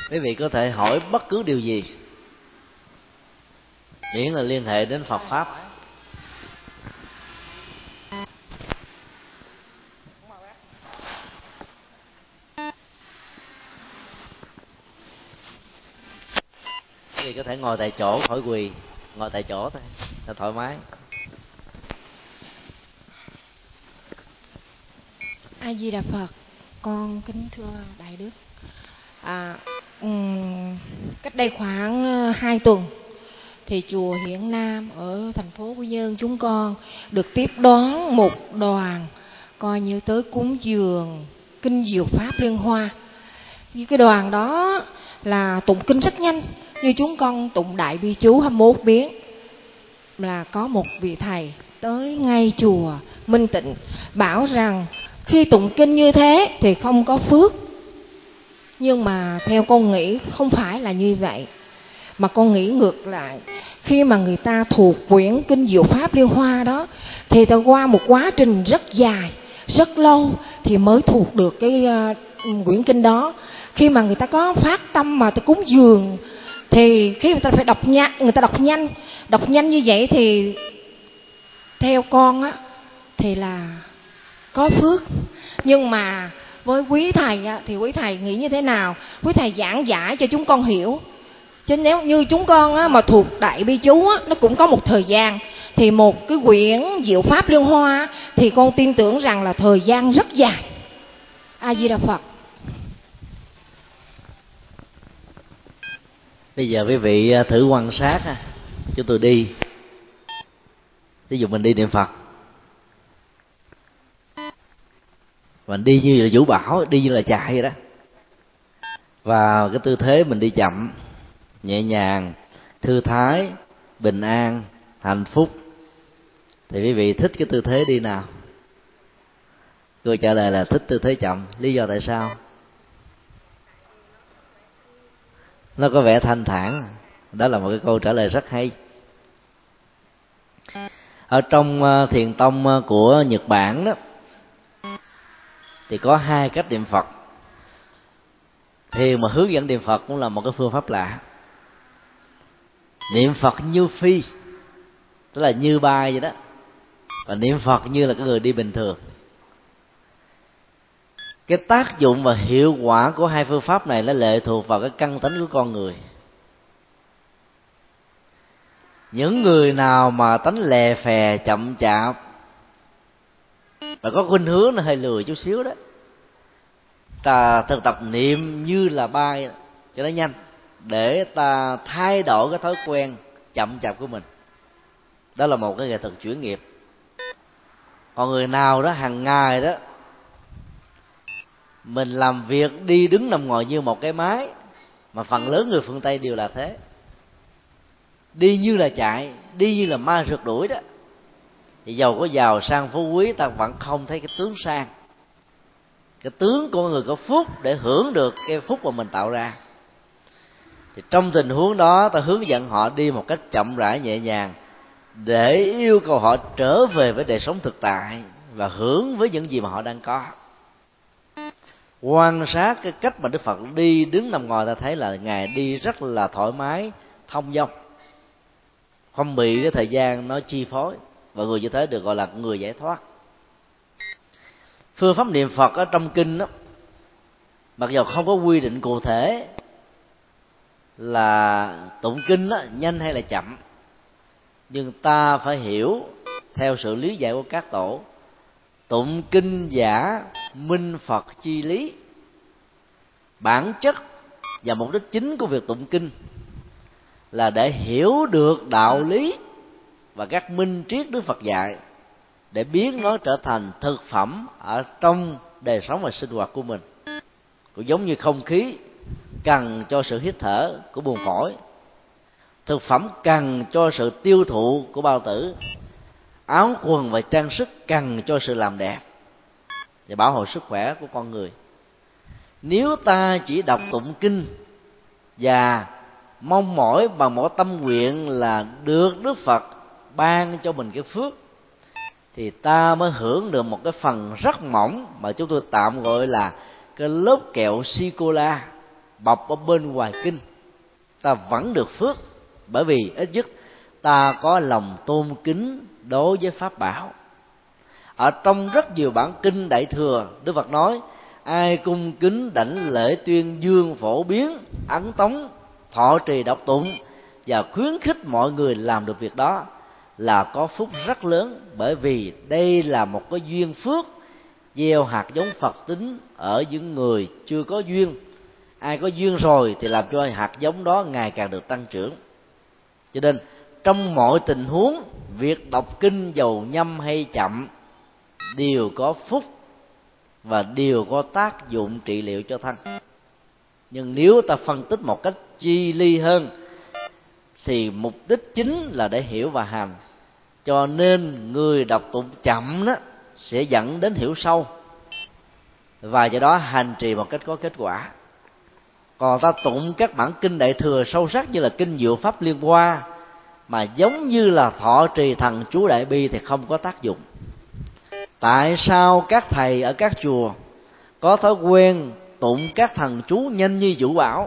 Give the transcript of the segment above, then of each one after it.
Quý vị có thể hỏi bất cứ điều gì, miễn là liên hệ đến Phật pháp. Quý vị có thể ngồi tại chỗ, khỏi quỳ, ngồi tại chỗ thôi, là thoải mái. A Di Đà Phật. Con kính thưa Đại Đức, cách đây khoảng 2 tuần thì chùa Hiển Nam ở thành phố Quy Nhơn chúng con được tiếp đón một đoàn coi như tới cúng dường kinh diệu pháp Liên Hoa. Cái đoàn đó là tụng kinh rất nhanh, như chúng con tụng đại bi chú 21 biến. Là có một vị thầy tới ngay chùa Minh Tịnh bảo rằng khi tụng kinh như thế thì không có phước. Nhưng mà theo con nghĩ không phải là như vậy, mà con nghĩ ngược lại. Khi mà người ta thuộc quyển kinh diệu pháp Liên Hoa đó thì ta qua một quá trình rất dài, rất lâu thì mới thuộc được cái quyển kinh đó. Khi mà người ta có phát tâm mà ta cúng dường thì khi người ta phải đọc nhanh, người ta đọc nhanh như vậy thì theo con á thì là có phước. Nhưng mà với quý thầy á, thì quý thầy nghĩ như thế nào? Quý thầy giảng giải cho chúng con hiểu. Chứ nếu như chúng con á, mà thuộc đại bi chú á, nó cũng có một thời gian. Thì một cái quyển diệu pháp Liên Hoa thì con tin tưởng rằng là thời gian rất dài. A Di Đà Phật. Bây giờ quý vị thử quan sát, chúng tôi đi, ví dụ mình đi niệm Phật, mình đi như là vũ bão, đi như là chạy vậy đó. Và cái tư thế mình đi chậm, nhẹ nhàng, thư thái, bình an, hạnh phúc, thì quý vị thích cái tư thế đi nào? Tôi trả lời là thích tư thế chậm. Lý do tại sao? Nó có vẻ thanh thản. Đó là một cái câu trả lời rất hay. Ở trong thiền tông của Nhật Bản đó thì có 2 cách niệm Phật. Thiền mà hướng dẫn niệm Phật cũng là một cái phương pháp lạ. Niệm Phật như phi, tức là như bay vậy đó, và niệm Phật như là cái người đi bình thường. Cái tác dụng và hiệu quả của 2 phương pháp này nó lệ thuộc vào cái căn tánh của con người. Những người nào mà tánh lè phè, chậm chạp và có khuynh hướng nó hơi lười chút xíu đó, ta thực tập niệm như là bay cho nó nhanh, để ta thay đổi cái thói quen chậm chạp của mình. Đó là một cái nghệ thuật chuyển nghiệp. Còn người nào đó hàng ngày đó mình làm việc đi đứng nằm ngồi như một cái máy, mà phần lớn người phương Tây đều là thế, đi như là chạy, đi như là ma rượt đuổi đó, thì giàu có giàu sang phú quý, ta vẫn không thấy cái tướng sang, cái tướng của người có phúc để hưởng được cái phúc mà mình tạo ra. Thì trong tình huống đó, ta hướng dẫn họ đi một cách chậm rãi nhẹ nhàng, để yêu cầu họ trở về với đời sống thực tại và hưởng với những gì mà họ đang có. Quan sát cái cách mà Đức Phật đi đứng nằm ngồi, ta thấy là Ngài đi rất là thoải mái, thông dong, không bị cái thời gian nó chi phối, và người như thế được gọi là người giải thoát. Phương pháp niệm Phật ở trong kinh đó, mặc dù không có quy định cụ thể là tụng kinh đó, nhanh hay là chậm, nhưng ta phải hiểu theo sự lý giải của các tổ. Tụng kinh giả minh Phật chi lý. Bản chất và mục đích chính của việc tụng kinh là để hiểu được đạo lý và các minh triết Đức Phật dạy, để biến nó trở thành thực phẩm ở trong đời sống và sinh hoạt của mình. Cũng giống như không khí cần cho sự hít thở của buồng phổi, thực phẩm cần cho sự tiêu thụ của bao tử, áo quần và trang sức cần cho sự làm đẹp và bảo hộ sức khỏe của con người. Nếu ta chỉ đọc tụng kinh và mong mỏi bằng một tâm nguyện là được Đức Phật ban cho mình cái phước, thì ta mới hưởng được một cái phần rất mỏng mà chúng tôi tạm gọi là cái lớp kẹo sô-cô-la bọc ở bên ngoài kinh, ta vẫn được phước, bởi vì ít nhất ta có lòng tôn kính đối với pháp bảo. Ở trong rất nhiều bản kinh Đại Thừa, Đức Phật nói ai cung kính đảnh lễ tuyên dương phổ biến ấn tống thọ trì đọc tụng và khuyến khích mọi người làm được việc đó là có phúc rất lớn, bởi vì đây là một cái duyên phước gieo hạt giống Phật tính ở những người chưa có duyên. Ai có duyên rồi thì làm cho hạt giống đó ngày càng được tăng trưởng. Cho nên trong mọi tình huống, việc đọc kinh dầu nhâm hay chậm đều có phúc và đều có tác dụng trị liệu cho thân. Nhưng nếu ta phân tích một cách chi ly hơn thì mục đích chính là để hiểu và hành. Cho nên người đọc tụng chậm đó sẽ dẫn đến hiểu sâu, và do đó hành trì một cách có kết quả. Còn ta tụng các bản kinh Đại Thừa sâu sắc như là kinh Diệu Pháp Liên Hoa mà giống như là thọ trì thần chú Đại Bi thì không có tác dụng. Tại sao các thầy ở các chùa có thói quen tụng các thần chú nhanh như vũ bão?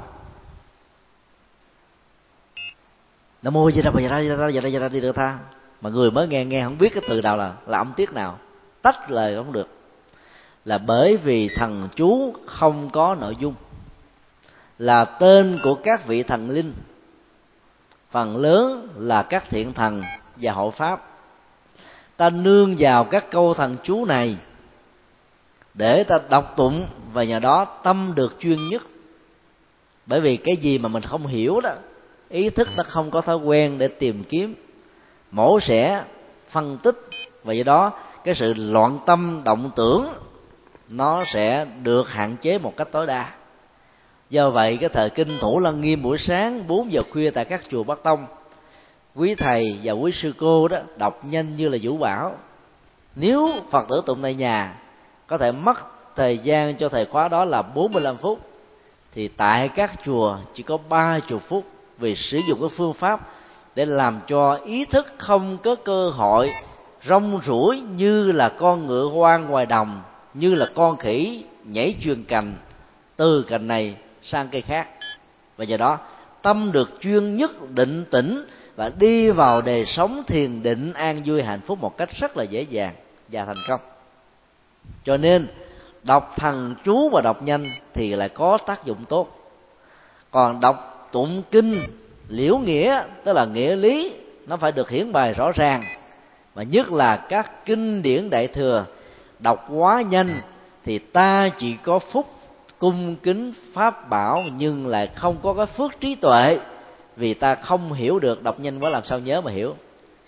Nam mô Di Đà Phật, Di Đà Đi Được Tha, mà người mới nghe không biết cái từ nào là âm tiết nào, tách lời không được, là bởi vì thần chú không có nội dung, là tên của các vị thần linh, phần lớn là các thiện thần và hộ pháp. Ta nương vào các câu thần chú này để ta đọc tụng, và nhờ đó tâm được chuyên nhất. Bởi vì cái gì mà mình không hiểu đó, ý thức nó không có thói quen để tìm kiếm, mổ xẻ, phân tích, và do đó cái sự loạn tâm động tưởng nó sẽ được hạn chế một cách tối đa. Do vậy cái thời kinh Thủ Lăng Nghiêm buổi sáng 4 giờ khuya tại các chùa Bắc Tông, quý thầy và quý sư cô đó đọc nhanh như là vũ bão. Nếu Phật tử tụng tại nhà có thể mất thời gian cho thời khóa đó là 45 phút, thì tại các chùa chỉ có 30 phút, vì sử dụng cái phương pháp để làm cho ý thức không có cơ hội rong ruổi như là con ngựa hoang ngoài đồng, như là con khỉ nhảy chuyền cành từ cành này sang cây khác. Và do đó tâm được chuyên nhất, định tĩnh và đi vào đời sống thiền định an vui hạnh phúc một cách rất là dễ dàng và thành công. Cho nên đọc thần chú và đọc nhanh thì lại có tác dụng tốt. Còn đọc tụng kinh liễu nghĩa, tức là nghĩa lý, nó phải được hiển bày rõ ràng. Và nhất là các kinh điển Đại Thừa đọc quá nhanh thì ta chỉ có phúc cung kính pháp bảo, nhưng lại không có cái phước trí tuệ, vì ta không hiểu được, đọc nhanh quá làm sao nhớ mà hiểu.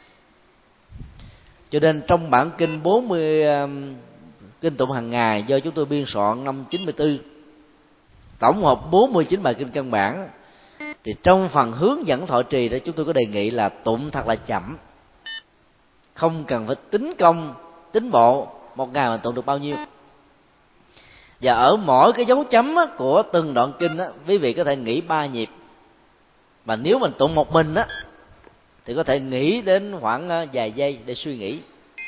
Cho nên trong bản kinh 40 kinh tụng hàng ngày do chúng tôi biên soạn năm 94, tổng hợp 49 bài kinh căn bản, thì trong phần hướng dẫn thọ trì đó chúng tôi có đề nghị là tụng thật là chậm, không cần phải tính công tính bộ một ngày mình tụng được bao nhiêu. Và ở mỗi cái dấu chấm của từng đoạn kinh á, quý vị có thể nghỉ 3 nhịp. Mà nếu mình tụng một mình á thì có thể nghỉ đến khoảng vài giây để suy nghĩ,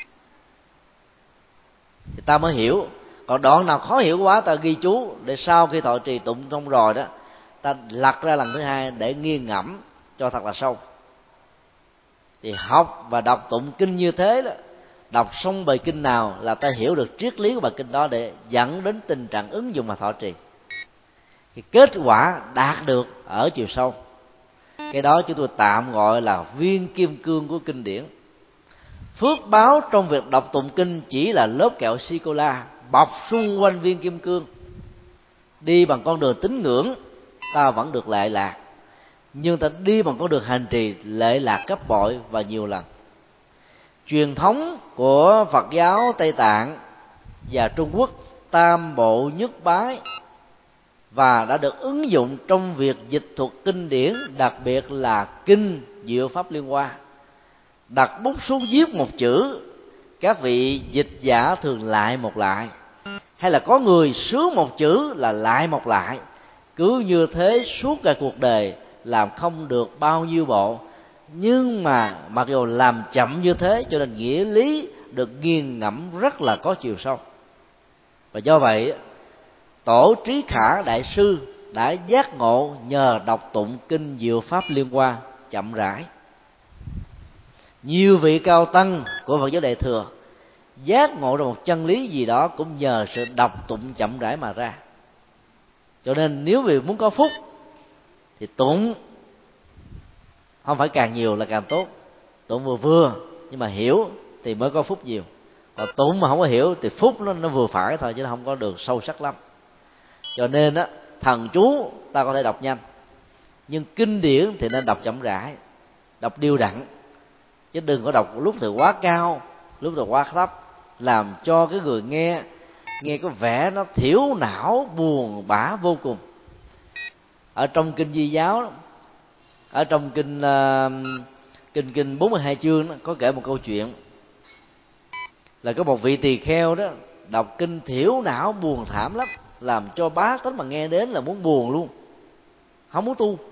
thì ta mới hiểu. Còn đoạn nào khó hiểu quá ta ghi chú, để sau khi thọ trì tụng xong rồi đó ta lật ra lần thứ hai để nghiêng ngẫm cho thật là sâu. Thì học và đọc tụng kinh như thế đó, đọc xong bài kinh nào là ta hiểu được triết lý của bài kinh đó, để dẫn đến tình trạng ứng dụng và thọ trì. Thì kết quả đạt được ở chiều sâu, cái đó chúng tôi tạm gọi là viên kim cương của kinh điển. Phước báo trong việc đọc tụng kinh chỉ là lớp kẹo sô-cô-la bọc xung quanh viên kim cương. Đi bằng con đường tín ngưỡng ta vẫn được lệ lạc, nhưng ta đi bằng con đường hành trì lệ lạc gấp bội và nhiều lần. Truyền thống của Phật giáo Tây Tạng và Trung Quốc tam bộ nhất bái, và đã được ứng dụng trong việc dịch thuật kinh điển, đặc biệt là kinh Diệu Pháp Liên Hoa. Đặt bút xuống viết một chữ, các vị dịch giả thường lại một lại, hay là có người sướng một chữ là lại một lại. Cứ như thế suốt cả cuộc đời làm không được bao nhiêu bộ, nhưng mà mặc dù làm chậm như thế cho nên nghĩa lý được nghiền ngẫm rất là có chiều sâu. Và do vậy Tổ Trí Khả Đại Sư đã giác ngộ nhờ đọc tụng kinh Diệu Pháp Liên Hoa chậm rãi. Nhiều vị cao tăng của Phật giáo Đại Thừa giác ngộ ra một chân lý gì đó cũng nhờ sự đọc tụng chậm rãi mà ra. Cho nên nếu vì muốn có phúc thì tụng không phải càng nhiều là càng tốt, tụng vừa vừa nhưng mà hiểu thì mới có phúc nhiều. Còn tụng mà không có hiểu thì phúc nó vừa phải thôi, chứ nó không có được sâu sắc lắm. Cho nên á, thần chú ta có thể đọc nhanh, nhưng kinh điển thì nên đọc chậm rãi, đọc đều đặn, chứ đừng có đọc lúc thì quá cao, lúc thì quá thấp, làm cho cái người nghe có vẻ nó thiểu não, buồn bã vô cùng. Ở trong kinh Di giáo, ở trong kinh 42 chương đó, có kể một câu chuyện là có một vị tỳ kheo đó đọc kinh thiểu não buồn thảm lắm, làm cho bá tánh mà nghe đến là muốn buồn luôn, không muốn tu.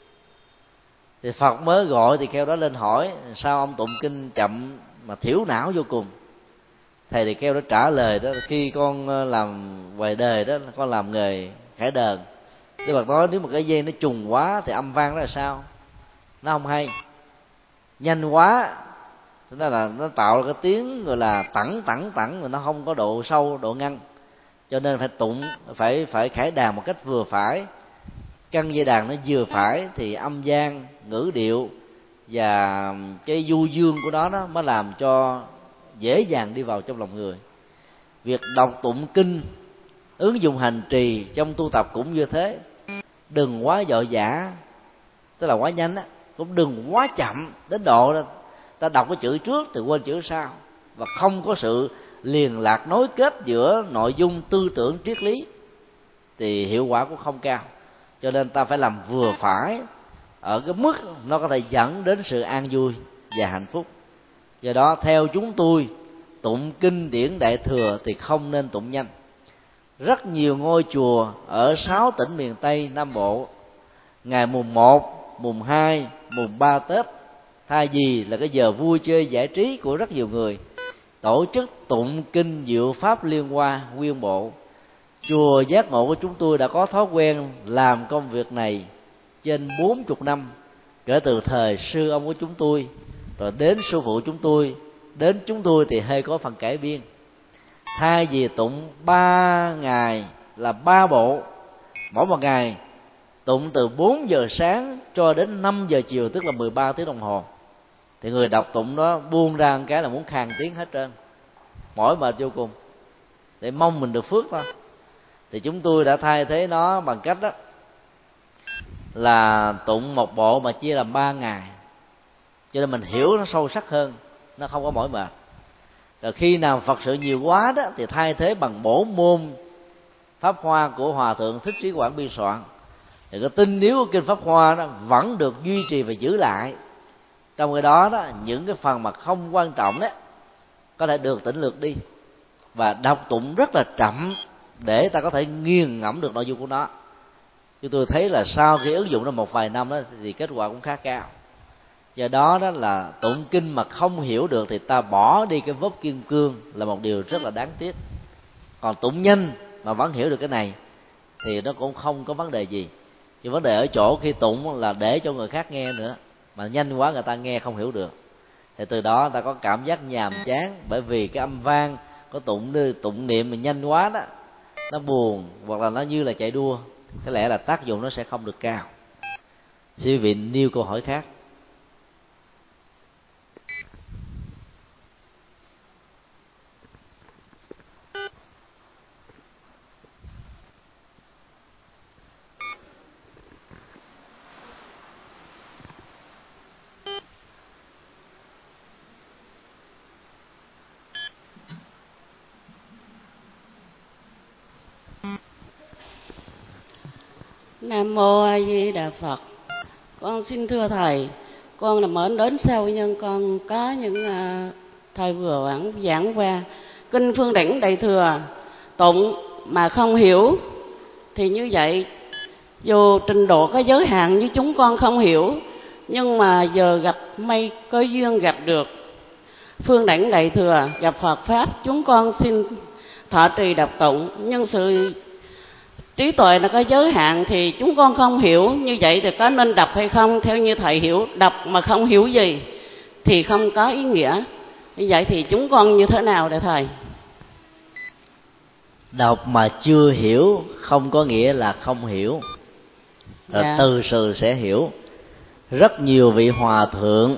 Thì Phật mới gọi tỳ kheo đó lên hỏi: sao ông tụng kinh chậm mà thiểu não vô cùng? Thầy tỳ kheo đó trả lời đó: khi con làm ngoài đời đó, con làm nghề khải đờn. Đức Phật nói nếu mà cái dây nó trùng quá thì âm vang đó là sao? Nó không hay. Nhanh quá thế là nó tạo ra cái tiếng gọi là tẳng mà nó không có độ sâu, độ ngăn. Cho nên phải tụng, phải khải đàn một cách vừa phải, căn dây đàn nó vừa phải thì âm gian, ngữ điệu và cái du dương của nó mới làm cho dễ dàng đi vào trong lòng người. Việc đọc tụng kinh, ứng dụng hành trì trong tu tập cũng như thế. Đừng quá vội vã, tức là quá nhanh á, cũng đừng quá chậm đến độ ta đọc cái chữ trước thì quên chữ sau, và không có sự liền lạc nối kết giữa nội dung tư tưởng triết lý thì hiệu quả cũng không cao. Cho nên ta phải làm vừa phải ở cái mức nó có thể dẫn đến sự an vui và hạnh phúc. Do đó theo chúng tôi, tụng kinh điển Đại Thừa thì không nên tụng nhanh. Rất nhiều ngôi chùa ở 6 tỉnh miền Tây Nam Bộ, ngày mùng 1, mùng 2, mùng 3 Tết, thay vì là cái giờ vui chơi giải trí của rất nhiều người, tổ chức tụng kinh Diệu Pháp Liên Hoa nguyên bộ. Chùa Giác Ngộ của chúng tôi đã có thói quen làm công việc này trên 40 năm, kể từ thời sư ông của chúng tôi, rồi đến sư phụ chúng tôi, đến chúng tôi thì hơi có phần cải biên. Thay vì tụng 3 ngày là 3 bộ, mỗi một ngày tụng từ 4 giờ sáng cho đến 5 giờ chiều, tức là 13 tiếng đồng hồ, thì người đọc tụng đó buông ra một cái là muốn khàn tiếng hết trơn, mỏi mệt vô cùng, để mong mình được phước thôi. Thì chúng tôi đã thay thế nó bằng cách đó là tụng một bộ mà chia làm 3 ngày, cho nên mình hiểu nó sâu sắc hơn, nó không có mỏi mệt. Rồi khi nào Phật sự nhiều quá đó thì thay thế bằng bổ môn Pháp Hoa của Hòa Thượng Thích Trí Quảng biên soạn. Thì cái tinh yếu của kinh Pháp Hoa đó vẫn được duy trì và giữ lại. Trong cái đó đó, những cái phần mà không quan trọng đó có thể được tỉnh lược đi, và đọc tụng rất là chậm để ta có thể nghiền ngẫm được nội dung của nó. Chúng tôi thấy là sau khi ứng dụng nó một vài năm đó thì kết quả cũng khá cao. Do đó đó là tụng kinh mà không hiểu được thì ta bỏ đi cái vốc kim cương là một điều rất là đáng tiếc. Còn tụng nhanh mà vẫn hiểu được cái này thì nó cũng không có vấn đề gì. Nhưng vấn đề ở chỗ khi tụng là để cho người khác nghe nữa, mà nhanh quá người ta nghe không hiểu được, thì từ đó ta có cảm giác nhàm chán, bởi vì cái âm vang có tụng niệm mà nhanh quá đó, nó buồn hoặc là nó như là chạy đua, có lẽ là tác dụng nó sẽ không được cao. Xin quý vị nêu câu hỏi khác. Nam mô A Di Đà Phật. Con xin thưa thầy, con là mến đến sau nhưng con có những thầy vừa giảng qua kinh Phương Đẳng Đại Thừa, tụng mà không hiểu thì như vậy, dù trình độ có giới hạn như chúng con không hiểu, nhưng mà giờ gặp may có duyên gặp được Phương Đẳng Đại Thừa, gặp Phật pháp, chúng con xin thọ trì đọc tụng, nhưng sự trí tuệ nó có giới hạn thì chúng con không hiểu, như vậy thì có nên đọc hay không? Theo như thầy hiểu, đọc mà không hiểu gì thì không có ý nghĩa. Như vậy thì chúng con như thế nào để thầy? Đọc mà chưa hiểu không có nghĩa là không hiểu, Dạ. từ từ sẽ hiểu. Rất nhiều vị hòa thượng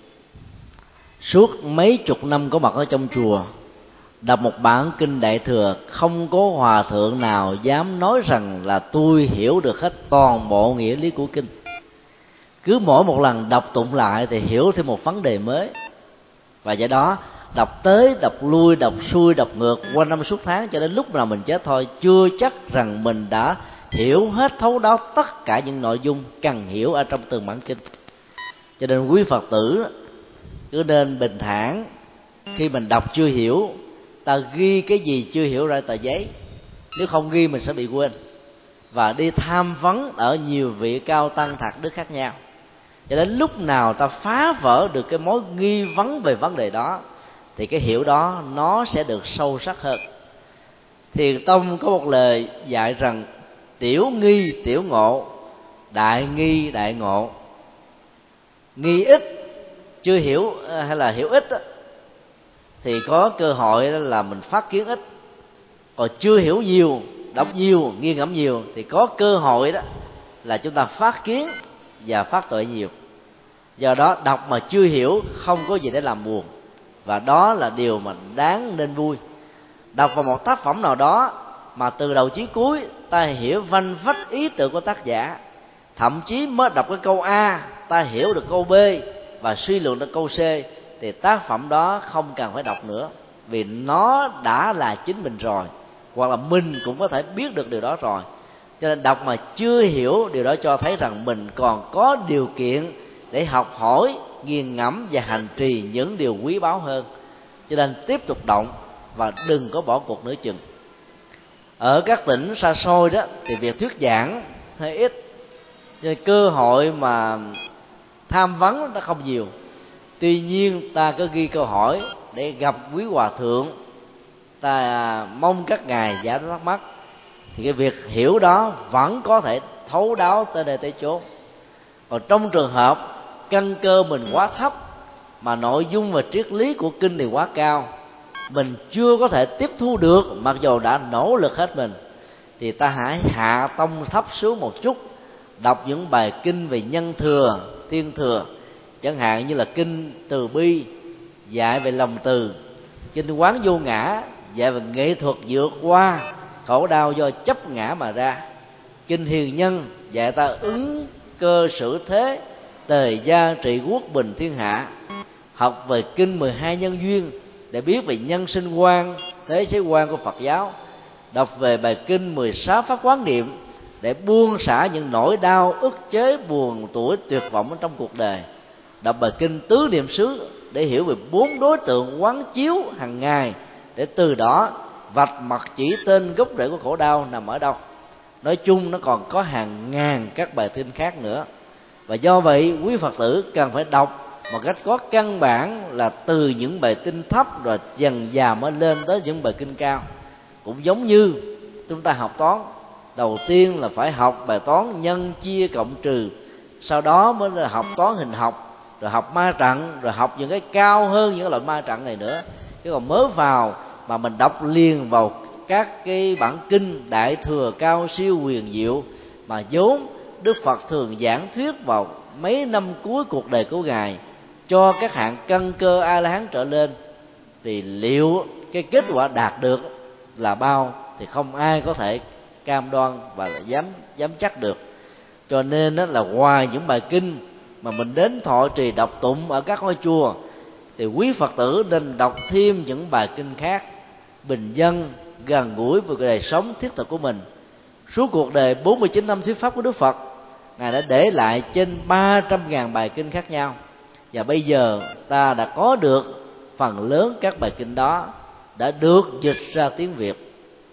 suốt mấy chục năm có mặt ở trong chùa, đọc một bản kinh Đại Thừa, không có hòa thượng nào dám nói rằng là tôi hiểu được hết toàn bộ nghĩa lý của kinh. Cứ mỗi một lần đọc tụng lại thì hiểu thêm một vấn đề mới, và do đó đọc tới đọc lui, đọc xuôi đọc ngược qua năm suốt tháng, cho đến lúc nào mình chết thôi, chưa chắc rằng mình đã hiểu hết thấu đáo tất cả những nội dung cần hiểu ở trong từng bản kinh. Cho nên quý Phật tử cứ nên bình thản, khi mình đọc chưa hiểu, ta ghi cái gì chưa hiểu ra tờ giấy, nếu không ghi mình sẽ bị quên, và đi tham vấn ở nhiều vị cao tăng thạc đức khác nhau. Cho đến lúc nào ta phá vỡ được cái mối nghi vấn về vấn đề đó thì cái hiểu đó nó sẽ được sâu sắc hơn. Thiền tông có một lời dạy rằng tiểu nghi tiểu ngộ, đại nghi đại ngộ. Nghi ít, chưa hiểu hay là hiểu ít đó, thì có cơ hội là mình phát kiến ít. Còn chưa hiểu nhiều, đọc nhiều, nghiêng ngẫm nhiều thì có cơ hội đó là chúng ta phát kiến và phát tuệ nhiều. Do đó đọc mà chưa hiểu không có gì để làm buồn, và đó là điều mà đáng nên vui. Đọc vào một tác phẩm nào đó mà từ đầu chí cuối ta hiểu vanh vách ý tưởng của tác giả, thậm chí mới đọc cái câu A ta hiểu được câu B và suy luận được câu C, thì tác phẩm đó không cần phải đọc nữa, vì nó đã là chính mình rồi, hoặc là mình cũng có thể biết được điều đó rồi. Cho nên đọc mà chưa hiểu, điều đó cho thấy rằng mình còn có điều kiện để học hỏi, nghiền ngẫm và hành trì những điều quý báu hơn. Cho nên tiếp tục động và đừng có bỏ cuộc nửa chừng. Ở các tỉnh xa xôi đó thì việc thuyết giảng hơi ít, cho nên cơ hội mà tham vấn nó không nhiều. Tuy nhiên ta có ghi câu hỏi để gặp quý hòa thượng, ta mong các ngài giải thắc mắc, thì cái việc hiểu đó vẫn có thể thấu đáo tới đây tới chốn. Còn trong trường hợp căn cơ mình quá thấp mà nội dung và triết lý của kinh thì quá cao, mình chưa có thể tiếp thu được mặc dù đã nỗ lực hết mình, thì ta hãy hạ tông thấp xuống một chút, đọc những bài kinh về nhân thừa, thiên thừa, chẳng hạn như là kinh Từ Bi dạy về lòng từ, kinh Quán Vô Ngã dạy về nghệ thuật vượt qua khổ đau do chấp ngã mà ra, kinh Hiền Nhân dạy ta ứng cơ xử thế, tề gia trị quốc bình thiên hạ. Học về kinh 12 nhân duyên để biết về nhân sinh quan, thế giới quan của Phật giáo. Đọc về bài kinh 16 pháp quán niệm để buông xả những nỗi đau, ức chế, buồn tuổi, tuyệt vọng trong cuộc đời. Đọc bài kinh Tứ Niệm xứ để hiểu về 4 đối tượng quán chiếu hàng ngày, để từ đó vạch mặt chỉ tên gốc rễ của khổ đau nằm ở đâu. Nói chung nó còn có hàng ngàn các bài kinh khác nữa. Và do vậy quý Phật tử cần phải đọc một cách có căn bản, là từ những bài kinh thấp rồi dần dà mới lên tới những bài kinh cao. Cũng giống như chúng ta học toán, đầu tiên là phải học bài toán nhân chia cộng trừ, sau đó mới là học toán hình học, rồi học ma trận, rồi học những cái cao hơn những loại ma trận này nữa. Chứ còn mới vào mà mình đọc liền vào các cái bản kinh Đại Thừa cao siêu huyền diệu mà vốn Đức Phật thường giảng thuyết vào mấy năm cuối cuộc đời của Ngài cho các hạng căn cơ A-la-hán trở lên, thì liệu cái kết quả đạt được là bao thì không ai có thể cam đoan và dám chắc được. Cho nên đó là ngoài những bài kinh mà mình đến thọ trì đọc tụng ở các ngôi chùa, thì quý Phật tử nên đọc thêm những bài kinh khác, bình dân, gần gũi với đời sống thiết thực của mình. Suốt cuộc đời 49 năm thuyết pháp của Đức Phật, Ngài đã để lại trên 300.000 bài kinh khác nhau. Và bây giờ ta đã có được phần lớn các bài kinh đó đã được dịch ra tiếng Việt.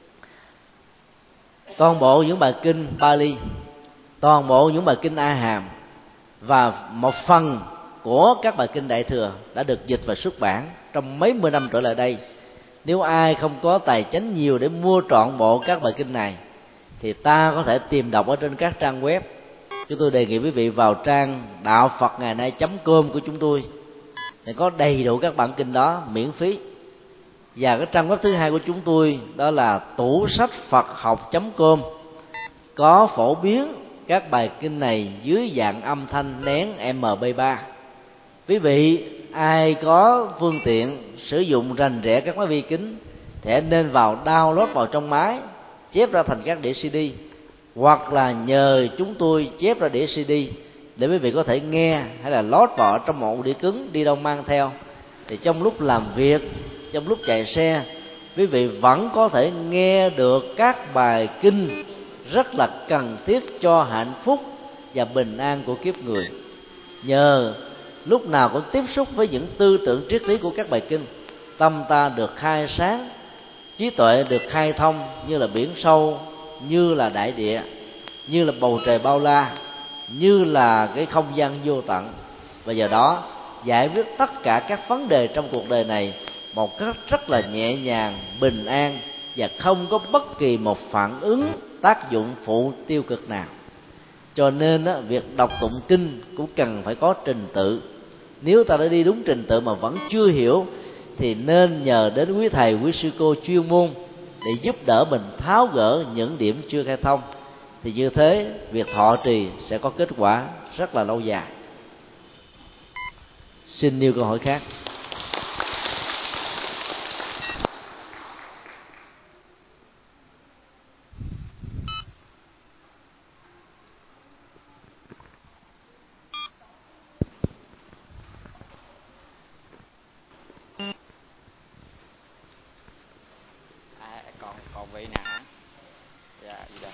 Toàn bộ những bài kinh Pali, toàn bộ những bài kinh A Hàm và một phần của các bài kinh Đại Thừa đã được dịch và xuất bản trong mấy mươi năm trở lại đây. Nếu ai không có tài chánh nhiều để mua trọn bộ các bài kinh này, thì ta có thể tìm đọc ở trên các trang web. Chúng tôi đề nghị quý vị vào trang đạo Phật ngày nay.com của chúng tôi để có đầy đủ các bản kinh đó miễn phí. Và cái trang web thứ hai của chúng tôi đó là tủ sách Phật học.com, có phổ biến các bài kinh này dưới dạng âm thanh nén MP3. Quý vị ai có phương tiện sử dụng rành rẽ các máy vi tính thì nên vào download vào trong máy, chép ra thành các đĩa CD, hoặc là nhờ chúng tôi chép ra đĩa CD để quý vị có thể nghe, hay là lót vào trong một đĩa cứng đi đâu mang theo. Thì trong lúc làm việc, trong lúc chạy xe, quý vị vẫn có thể nghe được các bài kinh rất là cần thiết cho hạnh phúc và bình an của kiếp người. Nhờ lúc nào cũng tiếp xúc với những tư tưởng triết lý của các bài kinh, tâm ta được khai sáng, trí tuệ được khai thông, như là biển sâu, như là đại địa, như là bầu trời bao la, như là cái không gian vô tận. Và giờ đó giải quyết tất cả các vấn đề trong cuộc đời này một cách rất là nhẹ nhàng, bình an, và không có bất kỳ một phản ứng tác dụng phụ tiêu cực nào. Cho nên việc đọc tụng kinh cũng cần phải có trình tự. Nếu ta đã đi đúng trình tự mà vẫn chưa hiểu thì nên nhờ đến quý thầy, quý sư cô chuyên môn để giúp đỡ mình tháo gỡ những điểm chưa khai thông. Thì như thế việc thọ trì sẽ có kết quả rất là lâu dài. Xin nêu câu hỏi khác. Còn vị nào hả? Dạ, dạ.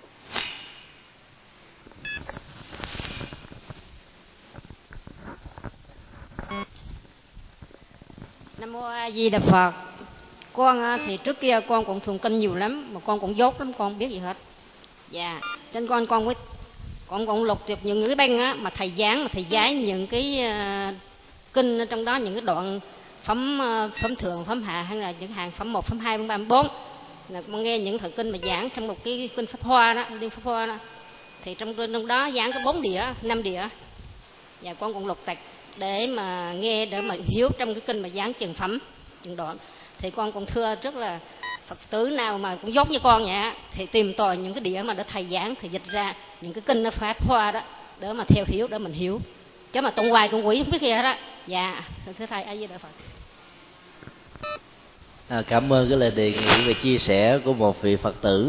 Nam mô A Di Đà Phật. Con thì trước kia con cũng thường kinh nhiều lắm, mà con cũng dốt lắm, con không biết gì hết. Dạ, trên con cũng lục tiếp những cái băng á mà thầy giảng, mà thầy giái những cái kinh ở trong đó, những cái đoạn phẩm thượng, phẩm hạ, hay là những hàng phẩm 1, phẩm 2, phẩm 3, phẩm 4. Là con nghe những thời kinh mà giảng trong một cái kinh Pháp Hoa đó, liên Pháp Hoa đó, thì trong đó giảng có 4 đĩa, 5 đĩa. Và con cũng lục tịch để mà nghe, để mà hiểu trong cái kinh mà giảng từng phẩm, từng đoạn. Thì con cũng thưa rất là Phật tử nào mà cũng dốt như con vậy thì tìm tòi những cái đĩa mà để thầy giảng, thì dịch ra những cái kinh nó Pháp Hoa đó để mà theo hiểu, để mình hiểu, chứ mà tụng hoài tụng quỷ không biết gì hết đó. Dạ, thưa thầy A Di Đà Phật. Cảm ơn cái lời đề nghị và chia sẻ của một vị Phật tử.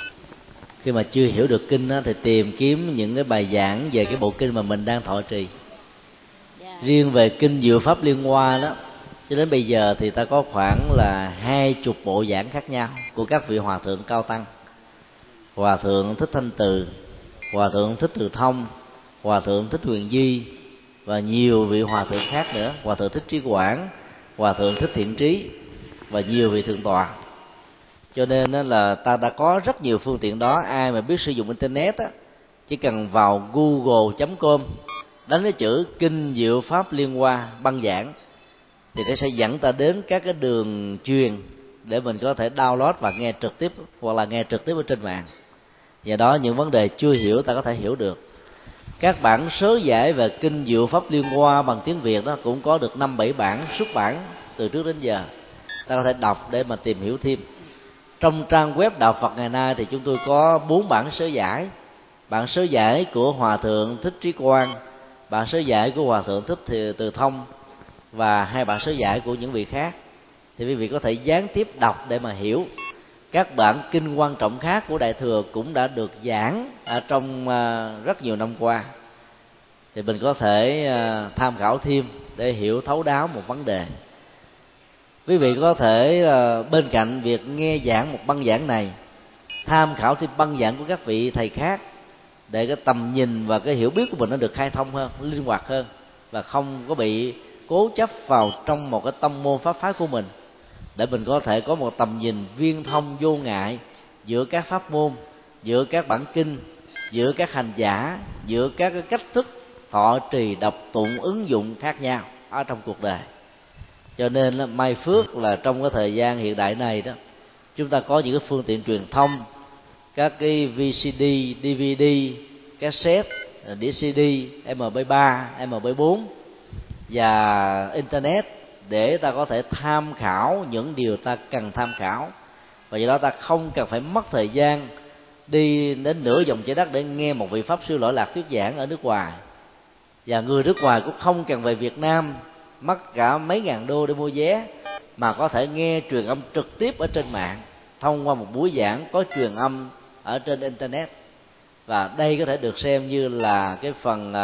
Khi mà chưa hiểu được kinh thì tìm kiếm những cái bài giảng về cái bộ kinh mà mình đang thọ trì. Riêng về kinh Diệu Pháp Liên Hoa đó, cho đến bây giờ thì ta có khoảng là 20 bộ giảng khác nhau của các vị hòa thượng cao tăng. Hòa thượng Thích Thanh Từ, hòa thượng Thích Từ Thông, hòa thượng Thích Huyền Di và nhiều vị hòa thượng khác nữa, hòa thượng Thích Trí Quảng, hòa thượng Thích Thiện Trí và nhiều vị thượng tọa. Cho nên là ta đã có rất nhiều phương tiện đó. Ai mà biết sử dụng internet á, chỉ cần vào google.com đánh cái chữ kinh Diệu Pháp Liên Hoa băng giảng thì nó sẽ dẫn ta đến các cái đường truyền để mình có thể download và nghe trực tiếp, hoặc là nghe trực tiếp ở trên mạng. Và đó, những vấn đề chưa hiểu ta có thể hiểu được. Các bản sớ giải về kinh Diệu Pháp Liên Hoa bằng tiếng Việt đó cũng có được 5-7 bản xuất bản từ trước đến giờ, ta có thể đọc để mà tìm hiểu thêm. Trong trang web Đạo Phật ngày nay thì chúng tôi có 4 bản sớ giải. Bản sớ giải của Hòa thượng Thích Trí Quang, bản sớ giải của Hòa thượng Thích Từ Thông và 2 bản sớ giải của những vị khác. Thì quý vị có thể gián tiếp đọc để mà hiểu. Các bản kinh quan trọng khác của Đại Thừa cũng đã được giảng ở trong rất nhiều năm qua, thì mình có thể tham khảo thêm để hiểu thấu đáo một vấn đề. Quý vị có thể bên cạnh việc nghe giảng một băng giảng này, tham khảo thêm băng giảng của các vị thầy khác, để cái tầm nhìn và cái hiểu biết của mình nó được khai thông hơn, linh hoạt hơn, và không có bị cố chấp vào trong một cái tông môn pháp phái của mình, để mình có thể có một tầm nhìn viên thông vô ngại giữa các pháp môn, giữa các bản kinh, giữa các hành giả, giữa các cái cách thức thọ trì, đọc tụng, ứng dụng khác nhau ở trong cuộc đời. Cho nên là may phước là trong cái thời gian hiện đại này đó, chúng ta có những cái phương tiện truyền thông các cái VCD, DVD, cassette, đĩa CD, MP3, MP4 và internet, để ta có thể tham khảo những điều ta cần tham khảo. Và do đó ta không cần phải mất thời gian đi đến nửa vòng trái đất để nghe một vị pháp sư lỗi lạc thuyết giảng ở nước ngoài. Và người nước ngoài cũng không cần về Việt Nam mất cả mấy ngàn đô để mua vé, mà có thể nghe truyền âm trực tiếp ở trên mạng thông qua một buổi giảng có truyền âm ở trên internet. Và đây có thể được xem như là cái phần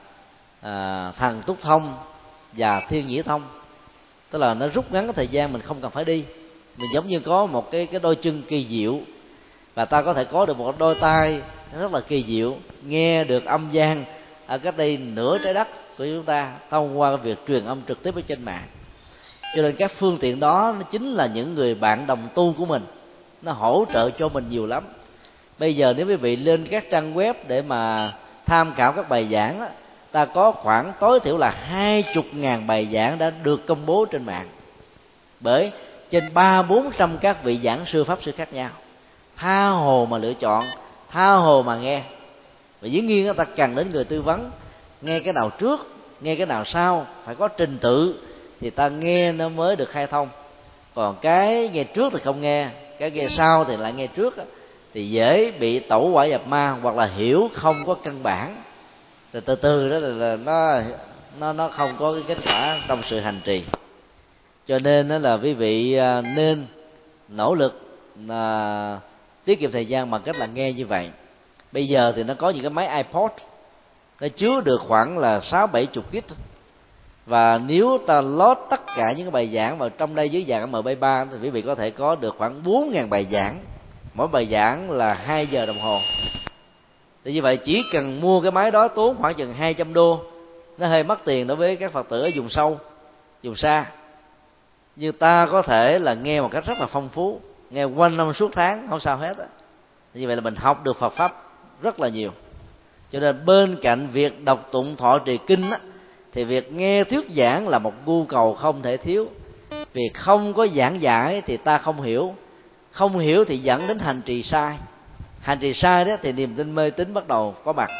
thần túc thông và thiên nhĩ thông, tức là nó rút ngắn cái thời gian mình không cần phải đi. Mình giống như có một cái đôi chân kỳ diệu, và ta có thể có được một đôi tai rất là kỳ diệu, nghe được âm vang ở cách đây nửa trái đất của chúng ta thông qua việc truyền âm trực tiếp ở trên mạng. Cho nên các phương tiện đó nó chính là những người bạn đồng tu của mình, nó hỗ trợ cho mình nhiều lắm. Bây giờ nếu quý vị lên các trang web để mà tham khảo các bài giảng đó, ta có khoảng tối thiểu là 20.000 bài giảng đã được công bố trên mạng bởi trên 300-400 các vị giảng sư pháp sư khác nhau. Tha hồ mà lựa chọn, tha hồ mà nghe. Và dĩ nhiên ta cần đến người tư vấn, nghe cái nào trước, nghe cái nào sau, phải có trình tự thì ta nghe nó mới được khai thông. Còn cái nghe trước thì không nghe, cái nghe sau thì lại nghe trước, thì dễ bị tẩu hỏa nhập ma, hoặc là hiểu không có căn bản, rồi từ từ đó là nó không có cái kết quả trong sự hành trì. Cho nên đó là quý vị nên nỗ lực tiết kiệm thời gian bằng cách là nghe như vậy. Bây giờ thì nó có những cái máy iPod, nó chứa được khoảng là 60-70 GB, và nếu ta load tất cả những cái bài giảng vào trong đây dưới dạng MP3 thì quý vị có thể có được khoảng 4.000 bài giảng, mỗi bài giảng là 2 giờ đồng hồ. Thì như vậy chỉ cần mua cái máy đó tốn khoảng chừng 200 đô. Nó hơi mất tiền đối với các Phật tử ở vùng sâu, vùng xa, nhưng ta có thể là nghe một cách rất là phong phú, nghe quanh năm suốt tháng không sao hết á. Như vậy là mình học được Phật pháp rất là nhiều. Cho nên bên cạnh việc đọc tụng thọ trì kinh á, thì việc nghe thuyết giảng là một nhu cầu không thể thiếu. Vì không có giảng giải thì ta không hiểu, không hiểu thì dẫn đến hành trì sai. Hành trì sai đó thì niềm tin mê tín bắt đầu có mặt.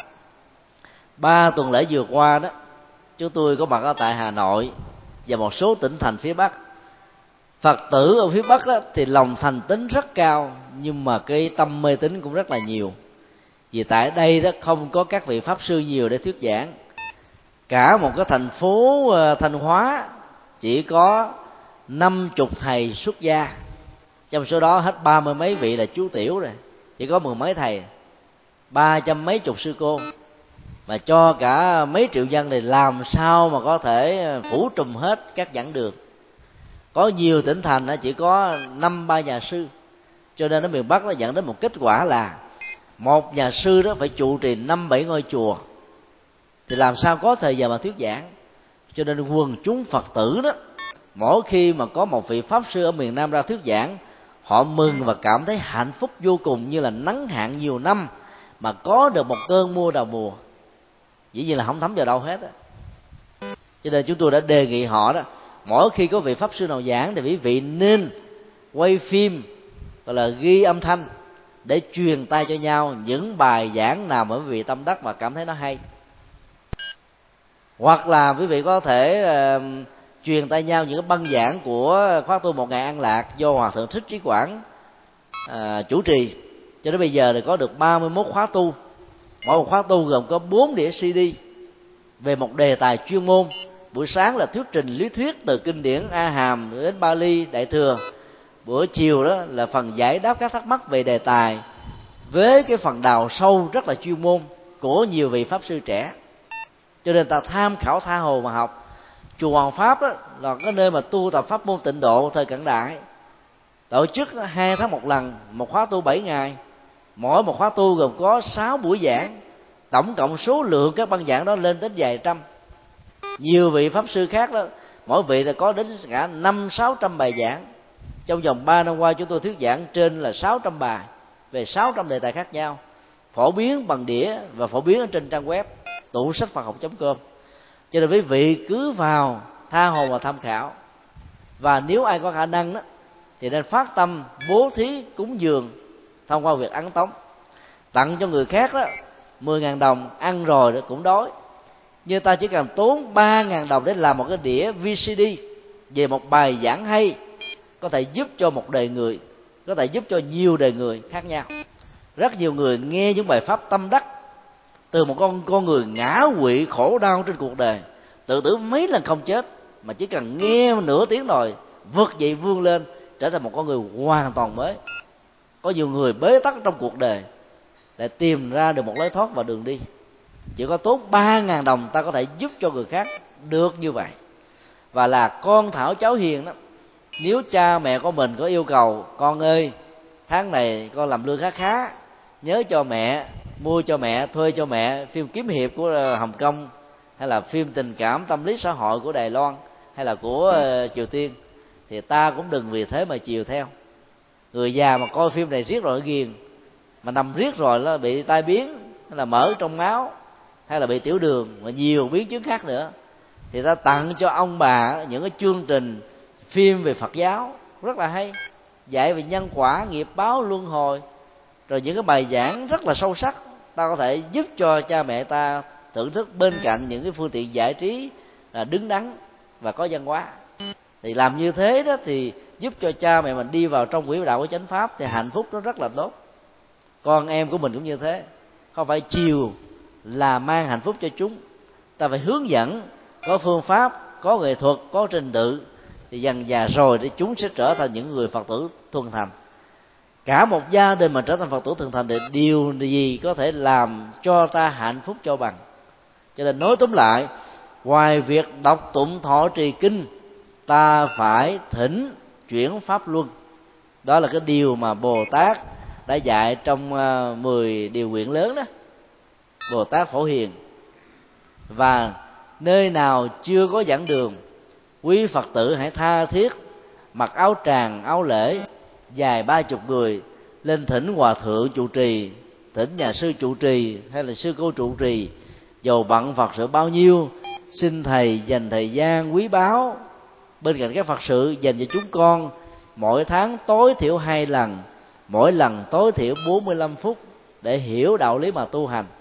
3 tuần lễ vừa qua đó, chúng tôi có mặt ở tại Hà Nội và một số tỉnh thành phía Bắc. Phật tử ở phía Bắc đó thì lòng thành tín rất cao, nhưng mà cái tâm mê tín cũng rất là nhiều. Vì tại đây đó không có các vị pháp sư nhiều để thuyết giảng. Cả một cái thành phố Thanh Hóa chỉ có 50 thầy xuất gia, trong số đó hết 30 mấy vị là chú tiểu rồi, chỉ có 10 mấy thầy, 300 mấy chục sư cô, mà cho cả mấy triệu dân thì làm sao mà có thể phủ trùm hết các giảng đường. Có nhiều tỉnh thành chỉ có 5-3 nhà sư, cho nên ở miền Bắc nó dẫn đến một kết quả là một nhà sư đó phải trụ trì 5-7 ngôi chùa, thì làm sao có thời giờ mà thuyết giảng. Cho nên quần chúng Phật tử đó, mỗi khi mà có một vị pháp sư ở miền Nam ra thuyết giảng, họ mừng và cảm thấy hạnh phúc vô cùng, như là nắng hạn nhiều năm mà có được một cơn mưa đầu mùa. Dĩ nhiên là không thấm vào đâu hết á. Cho nên chúng tôi đã đề nghị họ đó, mỗi khi có vị pháp sư nào giảng thì quý vị nên quay phim gọi là ghi âm thanh để truyền tai cho nhau những bài giảng nào mà quý vị tâm đắc và cảm thấy nó hay. Hoặc là quý vị có thể truyền tai nhau những cái băng giảng của khóa tu Một Ngày An Lạc do Hòa Thượng Thích Trí Quảng chủ trì. Cho đến bây giờ thì có được 31 khóa tu. Mỗi một khóa tu gồm có 4 đĩa CD về một đề tài chuyên môn. Buổi sáng là thuyết trình lý thuyết từ kinh điển A Hàm đến Bali Đại Thừa. Bữa chiều đó là phần giải đáp các thắc mắc về đề tài, với cái phần đào sâu rất là chuyên môn của nhiều vị pháp sư trẻ. Cho nên ta tham khảo tha hồ mà học. Chùa Hoàng Pháp đó là cái nơi mà tu tập pháp môn tịnh độ thời cận đại, tổ chức 2 tháng một lần, một khóa tu 7 ngày. Mỗi một khóa tu gồm có 6 buổi giảng, tổng cộng số lượng các băng giảng đó lên đến vài trăm. Nhiều vị pháp sư khác đó, mỗi vị là có đến cả 500-600 bài giảng. Trong vòng 3 năm qua chúng tôi thuyết giảng trên là 600 bài về 600 đề tài khác nhau, phổ biến bằng đĩa và phổ biến ở trên trang web tủ sách Phật học.com. Cho nên quý vị cứ vào tha hồ mà tham khảo. Và nếu ai có khả năng đó thì nên phát tâm bố thí cúng dường thông qua việc ấn tống. Tặng cho người khác đó 10.000 đồng, ăn rồi đó cũng đói. Nhưng ta chỉ cần tốn 3.000 đồng để làm một cái đĩa VCD về một bài giảng hay, có thể giúp cho một đời người, có thể giúp cho nhiều đời người khác nhau. Rất nhiều người nghe những bài pháp tâm đắc từ một con người ngã quỵ khổ đau trên cuộc đời, tự tử mấy lần không chết, mà chỉ cần nghe nửa tiếng rồi vực dậy vươn lên, trở thành một con người hoàn toàn mới. Có nhiều người bế tắc trong cuộc đời để tìm ra được một lối thoát và đường đi. Chỉ có tốn 3.000 đồng ta có thể giúp cho người khác được như vậy. Và là con thảo cháu hiền đó, nếu cha mẹ của mình có yêu cầu: con ơi, tháng này con làm lương khá khá, nhớ cho mẹ, mua cho mẹ, thuê cho mẹ phim kiếm hiệp của Hồng Kông, hay là phim tình cảm tâm lý xã hội của Đài Loan, hay là của Triều Tiên, thì ta cũng đừng vì thế mà chiều theo. Người già mà coi phim này riết rồi ghiền, mà nằm riết rồi nó bị tai biến, hay là mỡ trong máu, hay là bị tiểu đường và nhiều biến chứng khác nữa, thì ta tặng cho ông bà những cái chương trình phim về Phật giáo rất là hay, dạy về nhân quả, nghiệp báo, luân hồi, rồi những cái bài giảng rất là sâu sắc. Ta có thể giúp cho cha mẹ ta thưởng thức bên cạnh những cái phương tiện giải trí là đứng đắn và có văn hóa. Thì làm như thế đó thì giúp cho cha mẹ mình đi vào trong quỹ đạo của chánh pháp, thì hạnh phúc nó rất là tốt. Con em của mình cũng như thế, không phải chiều là mang hạnh phúc cho chúng, ta phải hướng dẫn, có phương pháp, có nghệ thuật, có trình tự, thì dần dà rồi thì chúng sẽ trở thành những người Phật tử thuần thành. Cả một gia đình mà trở thành Phật tử thuần thành thì điều gì có thể làm cho ta hạnh phúc cho bằng. Cho nên nói tóm lại, ngoài việc đọc tụng thọ trì kinh, ta phải thỉnh chuyển pháp luân. Đó là cái điều mà Bồ Tát đã dạy trong 10 điều nguyện lớn đó, Bồ Tát Phổ Hiền. Và nơi nào chưa có giảng đường, quý Phật tử hãy tha thiết mặc áo tràng, áo lễ dài 30 người lên thỉnh hòa thượng trụ trì, thỉnh nhà sư trụ trì hay là sư cô trụ trì, dầu bận Phật sự bao nhiêu, xin thầy dành thời gian quý báu bên cạnh các Phật sự dành cho chúng con mỗi tháng tối thiểu 2 lần, mỗi lần tối thiểu 45 phút để hiểu đạo lý mà tu hành.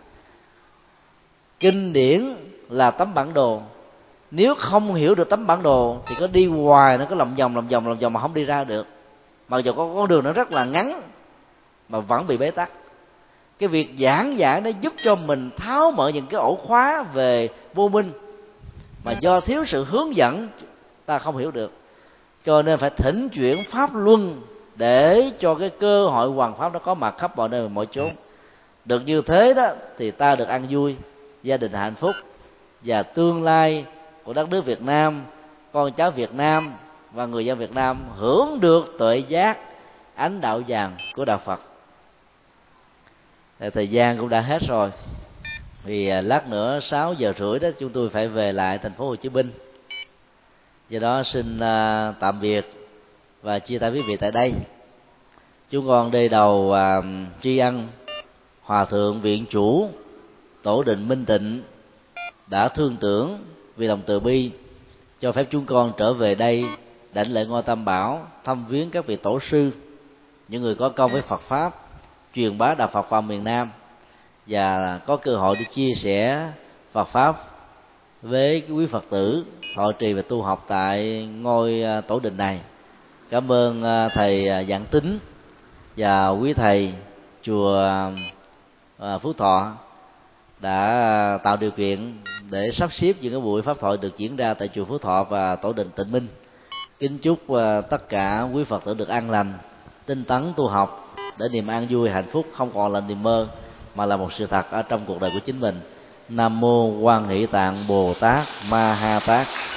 Kinh điển là tấm bản đồ, nếu không hiểu được tấm bản đồ thì có đi hoài nó có lòng vòng mà không đi ra được. Mặc dù có con đường nó rất là ngắn mà vẫn bị bế tắc. Cái việc giảng giải nó giúp cho mình tháo mở những cái ổ khóa về vô minh mà do thiếu sự hướng dẫn ta không hiểu được. Cho nên phải thỉnh chuyển pháp luân để cho cái cơ hội hoàn pháp nó có mặt khắp mọi nơi mọi chốn. Được như thế đó thì ta được ăn vui, gia đình hạnh phúc, và tương lai của đất nước Việt Nam, con cháu Việt Nam và người dân Việt Nam hưởng được tuệ giác ánh đạo vàng của đạo Phật. Thời gian cũng đã hết rồi, vì lát nữa 6 giờ rưỡi đó chúng tôi phải về lại thành phố Hồ Chí Minh. Do đó xin tạm biệt và chia tay quý vị tại đây. Chúng con đây đầu tri ân Hòa thượng Viện Chủ Tổ Định Minh Tịnh đã thương tưởng vì lòng từ bi cho phép chúng con trở về đây đảnh lễ ngôi Tam Bảo, thăm viếng các vị tổ sư, những người có công với Phật pháp, truyền bá đạo Phật vào miền Nam, và có cơ hội để chia sẻ Phật pháp với quý Phật tử thọ trì và tu học tại ngôi tổ đình này. Cảm ơn thầy Giảng Tính và quý thầy chùa Phú Thọ đã tạo điều kiện để sắp xếp những cái buổi pháp thoại được diễn ra tại chùa Phú Thọ và tổ đình Tịnh Minh. Kính chúc tất cả quý Phật tử được an lành, tinh tấn tu học để niềm an vui hạnh phúc không còn là niềm mơ mà là một sự thật ở trong cuộc đời của chính mình. Nam mô Quan Hỷ Tạng Bồ Tát Ma Ha Tát.